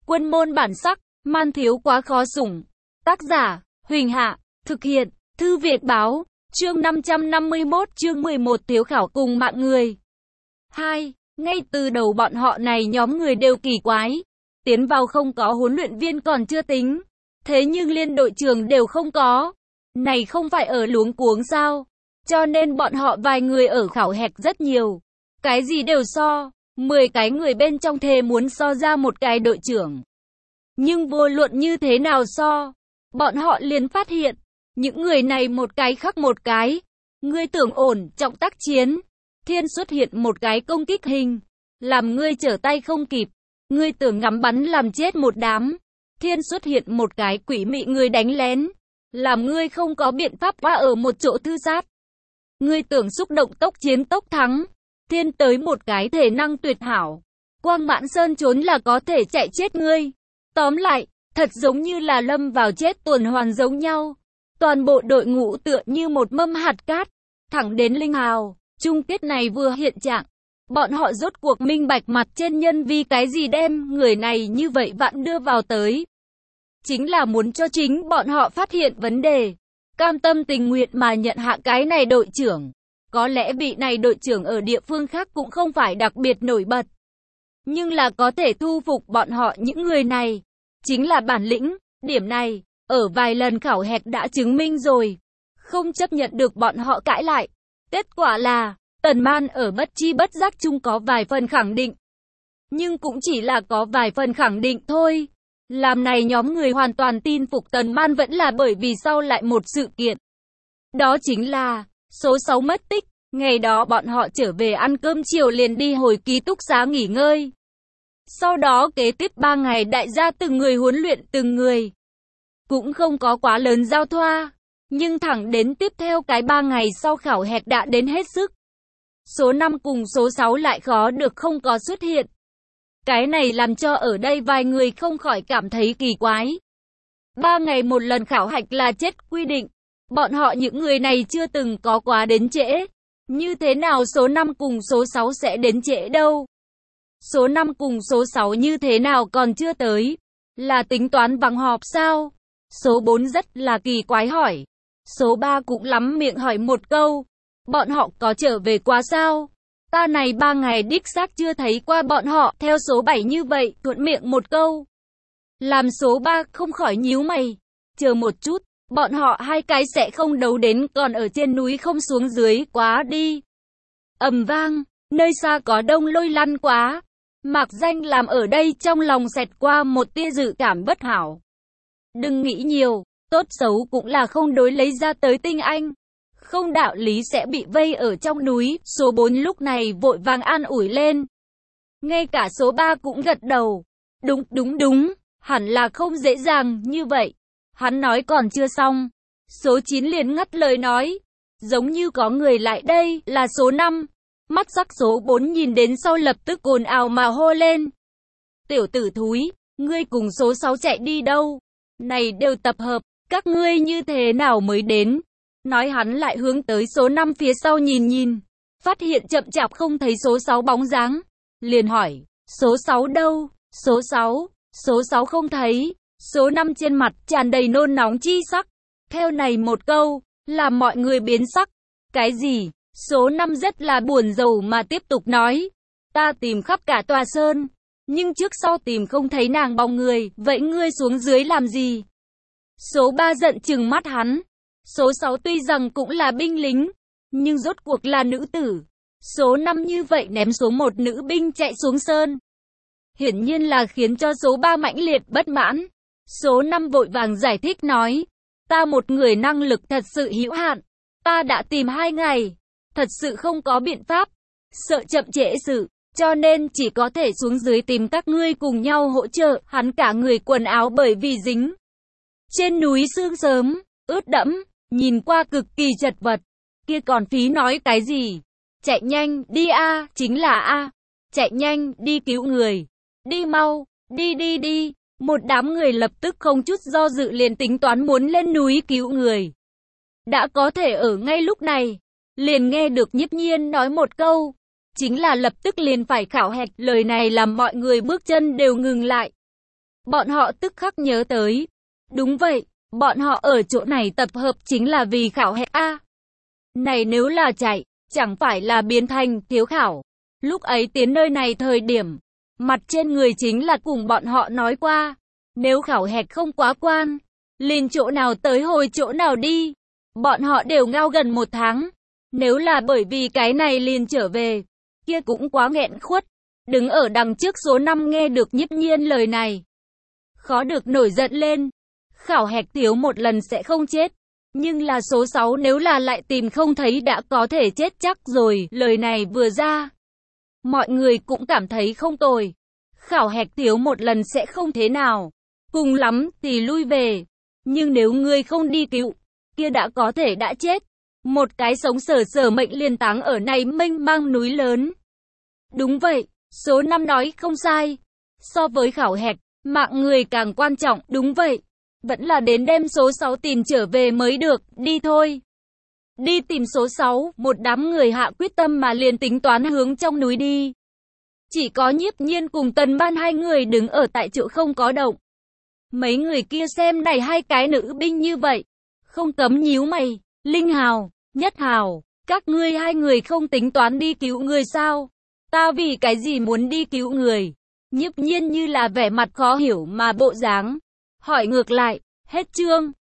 Quân môn bản sắc, man thiếu quá khó sủng. Tác giả, Huỳnh Hạ, thực hiện, Thư viện báo, chương 551 chương 11 thiếu khảo cùng mạng người. 2. Ngay từ đầu bọn họ này nhóm người đều kỳ quái. Tiến vào không có huấn luyện viên còn chưa tính. Thế nhưng liên đội trưởng đều không có. Này không phải ở luống cuống sao? Cho nên bọn họ vài người ở khảo hạch rất nhiều. Cái gì đều so. 10 cái người bên trong thề muốn so ra một cái đội trưởng. Nhưng vô luận như thế nào so, bọn họ liền phát hiện, những người này một cái khác một cái. Ngươi tưởng ổn trọng tác chiến, thiên xuất hiện một cái công kích hình, làm ngươi trở tay không kịp. Ngươi tưởng ngắm bắn làm chết một đám, thiên xuất hiện một cái quỷ mị người đánh lén, làm ngươi không có biện pháp qua ở một chỗ thư sát. Ngươi tưởng xúc động tốc chiến tốc thắng, thiên tới một cái thể năng tuyệt hảo, quang mãn sơn trốn là có thể chạy chết ngươi. Tóm lại, thật giống như là lâm vào chết tuần hoàn giống nhau. Toàn bộ đội ngũ tựa như một mâm hạt cát, thẳng đến linh hào. Chung kết này vừa hiện trạng, bọn họ rốt cuộc minh bạch mặt trên nhân vì cái gì đem người này như vậy vặn đưa vào tới. Chính là muốn cho chính bọn họ phát hiện vấn đề, cam tâm tình nguyện mà nhận hạ cái này đội trưởng. Có lẽ vị này đội trưởng ở địa phương khác cũng không phải đặc biệt nổi bật, nhưng là có thể thu phục bọn họ những người này. Chính là bản lĩnh, điểm này, ở vài lần khảo hạch đã chứng minh rồi. Không chấp nhận được bọn họ cãi lại. Kết quả là, Tần Man ở bất chi bất giác chung có vài phần khẳng định. Nhưng cũng chỉ là có vài phần khẳng định thôi. Làm này nhóm người hoàn toàn tin phục Tần Man vẫn là bởi vì sau lại một sự kiện. Đó chính là, số 6 mất tích. Ngày đó bọn họ trở về ăn cơm chiều liền đi hồi ký túc xá nghỉ ngơi. Sau đó kế tiếp 3 ngày đại gia từng người huấn luyện từng người. Cũng không có quá lớn giao thoa. Nhưng thẳng đến tiếp theo cái 3 ngày sau khảo hạch đã đến hết sức. Số 5 cùng số 6 lại khó được không có xuất hiện. Cái này làm cho ở đây vài người không khỏi cảm thấy kỳ quái. 3 ngày một lần khảo hạch là chết quy định. Bọn họ những người này chưa từng có quá đến trễ. Như thế nào số 5 cùng số 6 sẽ đến trễ đâu? Số 5 cùng số 6 như thế nào còn chưa tới? Là tính toán vắng họp sao? Số 4 rất là kỳ quái hỏi. Số 3 cũng lắm miệng hỏi một câu. Bọn họ có trở về quá sao? Ta này 3 ngày đích xác chưa thấy qua bọn họ. Theo số 7 như vậy, thuận miệng một câu. Làm số 3 không khỏi nhíu mày. Chờ một chút, bọn họ hai cái sẽ không đấu đến còn ở trên núi không xuống dưới quá đi. Ầm vang, nơi xa có đông lôi lăn quá. Mạc Danh làm ở đây trong lòng xẹt qua một tia dự cảm bất hảo. Đừng nghĩ nhiều, tốt xấu cũng là không đối lấy ra tới tinh anh. Không đạo lý sẽ bị vây ở trong núi. Số 4 lúc này vội vàng an ủi lên. Ngay cả số 3 cũng gật đầu. Đúng, hẳn là không dễ dàng như vậy. Hắn nói còn chưa xong. Số 9 liền ngắt lời nói. Giống như có người lại đây, là số 5. Mắt sắc số 4 nhìn đến sau lập tức ồn ào mà hô lên. Tiểu tử thúi, ngươi cùng số 6 chạy đi đâu? Này đều tập hợp, các ngươi như thế nào mới đến? Nói hắn lại hướng tới số 5 phía sau nhìn. Phát hiện chậm chạp không thấy số 6 bóng dáng. Liền hỏi, số 6 đâu? Số 6 không thấy. Số 5 trên mặt tràn đầy nôn nóng chi sắc. Theo này một câu, làm mọi người biến sắc. Cái gì? Số 5 rất là buồn rầu mà tiếp tục nói. Ta tìm khắp cả tòa sơn, nhưng trước sau tìm không thấy nàng bóng người, vậy ngươi xuống dưới làm gì? Số 3 giận trừng mắt hắn. Số 6 tuy rằng cũng là binh lính, nhưng rốt cuộc là nữ tử. Số 5 như vậy ném xuống một nữ binh chạy xuống sơn. Hiển nhiên là khiến cho số 3 mãnh liệt bất mãn. Số 5 vội vàng giải thích nói. Ta một người năng lực thật sự hữu hạn. Ta đã tìm 2 ngày. Thật sự không có biện pháp. Sợ chậm trễ sự. Cho nên chỉ có thể xuống dưới tìm các ngươi cùng nhau hỗ trợ. Hắn cả người quần áo bởi vì dính trên núi sương sớm, ướt đẫm, nhìn qua cực kỳ chật vật. Kia còn phí nói cái gì? Chạy nhanh, đi a, chính là a. Chạy nhanh, đi cứu người. Đi mau, đi. Một đám người lập tức không chút do dự liền tính toán muốn lên núi cứu người. Đã có thể ở ngay lúc này, liền nghe được Nhiếp Nhiên nói một câu. Chính là lập tức liền phải khảo hạch, lời này làm mọi người bước chân đều ngừng lại. Bọn họ tức khắc nhớ tới. Đúng vậy, bọn họ ở chỗ này tập hợp chính là vì khảo hạch A. Này nếu là chạy, chẳng phải là biến thành thiếu khảo. Lúc ấy tiến nơi này thời điểm, mặt trên người chính là cùng bọn họ nói qua. Nếu khảo hạch không quá quan, liền chỗ nào tới hồi chỗ nào đi. Bọn họ đều ngao gần 1 tháng. Nếu là bởi vì cái này liền trở về, kia cũng quá nghẹn khuất. Đứng ở đằng trước số 5 nghe được Nhiếp Nhiên lời này, khó được nổi giận lên. Khảo hạch thiếu một lần sẽ không chết, nhưng là số 6 nếu là lại tìm không thấy đã có thể chết chắc rồi. Lời này vừa ra, mọi người cũng cảm thấy không tồi. Khảo hạch thiếu một lần sẽ không thế nào, cùng lắm thì lui về. Nhưng nếu ngươi không đi cứu, kia đã có thể đã chết. Một cái sống sờ sờ mệnh liền táng ở này mênh mang núi lớn. Đúng vậy, số 5 nói không sai. So với khảo hạch, mạng người càng quan trọng. Đúng vậy, vẫn là đến đem số 6 tìm trở về mới được. Đi thôi. Đi tìm số 6, một đám người hạ quyết tâm mà liền tính toán hướng trong núi đi. Chỉ có Nhiếp Nhiên cùng Tần Ban hai người đứng ở tại chỗ không có động. Mấy người kia xem này hai cái nữ binh như vậy, không cấm nhíu mày. Linh Hào, Nhất Hào, các ngươi hai người không tính toán đi cứu người sao? Ta vì cái gì muốn đi cứu người? Nhiếp Nhiên như là vẻ mặt khó hiểu mà bộ dáng. Hỏi ngược lại, hết chương.